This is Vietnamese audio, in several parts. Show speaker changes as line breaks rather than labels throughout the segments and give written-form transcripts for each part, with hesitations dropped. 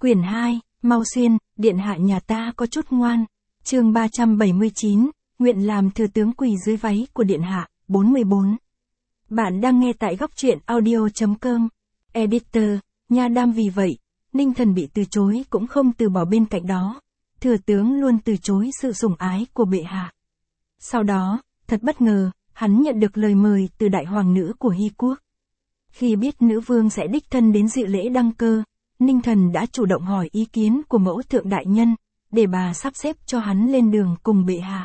Quyển 2, Mau Xuyên, điện hạ nhà ta có chút ngoan. Chương 379, nguyện làm thừa tướng quỳ dưới váy của điện hạ, 44. Bạn đang nghe tại góc truyện audio.com. Editor, Nha Đam. Vì vậy, Ninh Thần bị từ chối cũng không từ bỏ bên cạnh đó. Thừa tướng luôn từ chối sự sủng ái của bệ hạ. Sau đó, thật bất ngờ, hắn nhận được lời mời từ đại hoàng nữ của Hy quốc. Khi biết nữ vương sẽ đích thân đến dự lễ đăng cơ, Ninh Thần đã chủ động hỏi ý kiến của mẫu thượng đại nhân, để bà sắp xếp cho hắn lên đường cùng bệ hạ.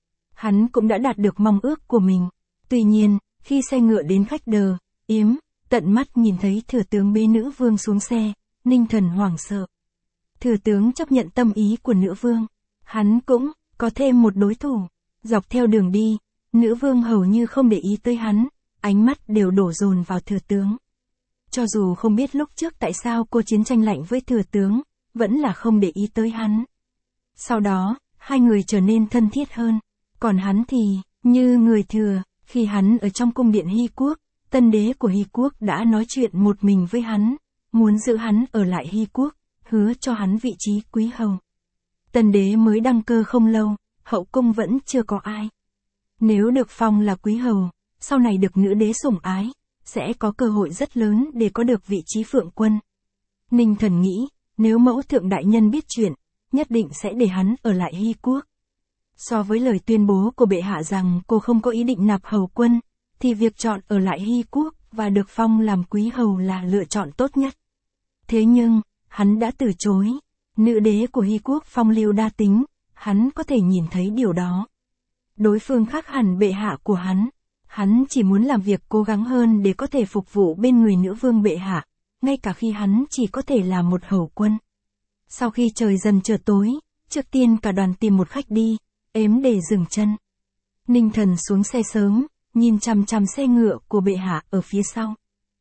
Hắn cũng đã đạt được mong ước của mình. Tuy nhiên, khi xe ngựa đến khách đờ, yếm, tận mắt nhìn thấy thừa tướng bế nữ vương xuống xe, Ninh Thần hoảng sợ. Thừa tướng chấp nhận tâm ý của nữ vương. Hắn cũng có thêm một đối thủ. Dọc theo đường đi, nữ vương hầu như không để ý tới hắn, ánh mắt đều đổ dồn vào thừa tướng. Cho dù không biết lúc trước tại sao cô chiến tranh lạnh với thừa tướng, vẫn là không để ý tới hắn. Sau đó, hai người trở nên thân thiết hơn. Còn hắn thì, như người thừa, khi hắn ở trong cung điện Hy quốc, tân đế của Hy quốc đã nói chuyện một mình với hắn, muốn giữ hắn ở lại Hy quốc, hứa cho hắn vị trí quý hầu. Tân đế mới đăng cơ không lâu, hậu cung vẫn chưa có ai. Nếu được phong là quý hầu, sau này được nữ đế sủng ái, sẽ có cơ hội rất lớn để có được vị trí phượng quân. Ninh Thần nghĩ, nếu mẫu thượng đại nhân biết chuyện, nhất định sẽ để hắn ở lại Hy quốc. So với lời tuyên bố của bệ hạ rằng cô không có ý định nạp hầu quân, thì việc chọn ở lại Hy quốc và được phong làm quý hầu là lựa chọn tốt nhất. Thế nhưng, hắn đã từ chối. Nữ đế của Hy quốc phong lưu đa tính, hắn có thể nhìn thấy điều đó. Đối phương khác hẳn bệ hạ của hắn. Hắn chỉ muốn làm việc cố gắng hơn để có thể phục vụ bên người nữ vương bệ hạ, ngay cả khi hắn chỉ có thể là một hầu quân. Sau khi trời dần trở tối, trước tiên cả đoàn tìm một khách đi, ếm để dừng chân. Ninh Thần xuống xe sớm, nhìn chằm chằm xe ngựa của bệ hạ ở phía sau.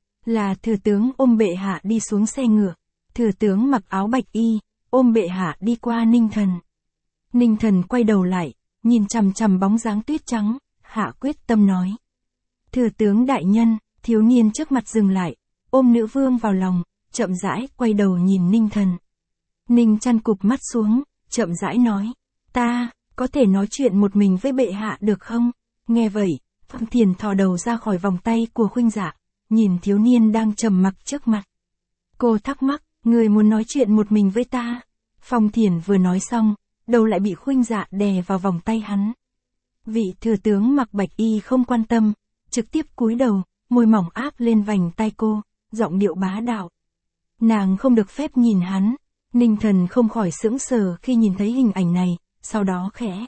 Là thừa tướng ôm bệ hạ đi xuống xe ngựa. Thừa tướng mặc áo bạch y, ôm bệ hạ đi qua Ninh Thần. Ninh Thần quay đầu lại, nhìn chằm chằm bóng dáng tuyết trắng, hạ quyết tâm nói. Thừa tướng đại nhân, thiếu niên trước mặt dừng lại, ôm nữ vương vào lòng, chậm rãi quay đầu nhìn Ninh Thần. Ninh chăn cụp mắt xuống, chậm rãi nói, ta, có thể nói chuyện một mình với bệ hạ được không? Nghe vậy, Phong Thiền thò đầu ra khỏi vòng tay của Khuynh Dạ, nhìn thiếu niên đang trầm mặc trước mặt. Cô thắc mắc, người muốn nói chuyện một mình với ta? Phong Thiền vừa nói xong, đầu lại bị Khuynh Dạ đè vào vòng tay hắn. Vị thừa tướng mặc bạch y không quan tâm, trực tiếp cúi đầu, môi mỏng áp lên vành tay cô, giọng điệu bá đạo. Nàng không được phép nhìn hắn. Ninh Thần không khỏi sững sờ khi nhìn thấy hình ảnh này, sau đó khẽ.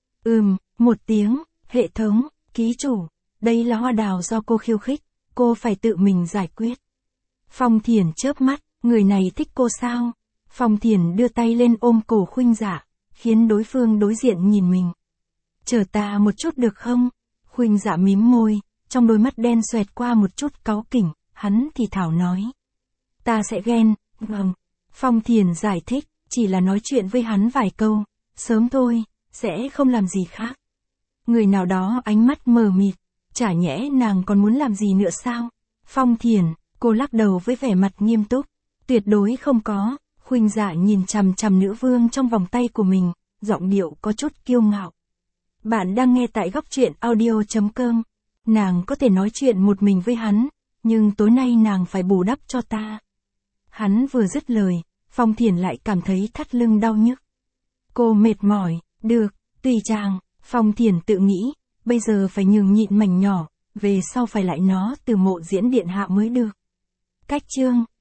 Một tiếng, hệ thống, ký chủ, đây là hoa đào do cô khiêu khích, cô phải tự mình giải quyết. Phong Thiền chớp mắt, người này thích cô sao? Phong Thiền đưa tay lên ôm cổ Khuynh Dạ, khiến đối phương đối diện nhìn mình. Chờ ta một chút được không? Khuynh Dạ mím môi, trong đôi mắt đen xoẹt qua một chút cáu kỉnh, hắn thì thảo nói. Ta sẽ ghen, vâng. Phong Thiền giải thích, chỉ là nói chuyện với hắn vài câu, sớm thôi, sẽ không làm gì khác. Người nào đó ánh mắt mờ mịt, chả nhẽ nàng còn muốn làm gì nữa sao? Phong Thiền, cô lắc đầu với vẻ mặt nghiêm túc, tuyệt đối không có. Khuynh Dạ nhìn chằm chằm nữ vương trong vòng tay của mình, giọng điệu có chút kiêu ngạo. Bạn đang nghe tại góc truyện audio.com. Nàng có thể nói chuyện một mình với hắn, nhưng tối nay nàng phải bù đắp cho ta. Hắn vừa dứt lời, Phong Thiền lại cảm thấy thắt lưng đau nhức. Cô mệt mỏi, được, tùy chàng. Phong Thiền tự nghĩ, bây giờ phải nhường nhịn mảnh nhỏ, về sau phải lại nó từ Mộ Diễn điện hạ mới được. Cách chương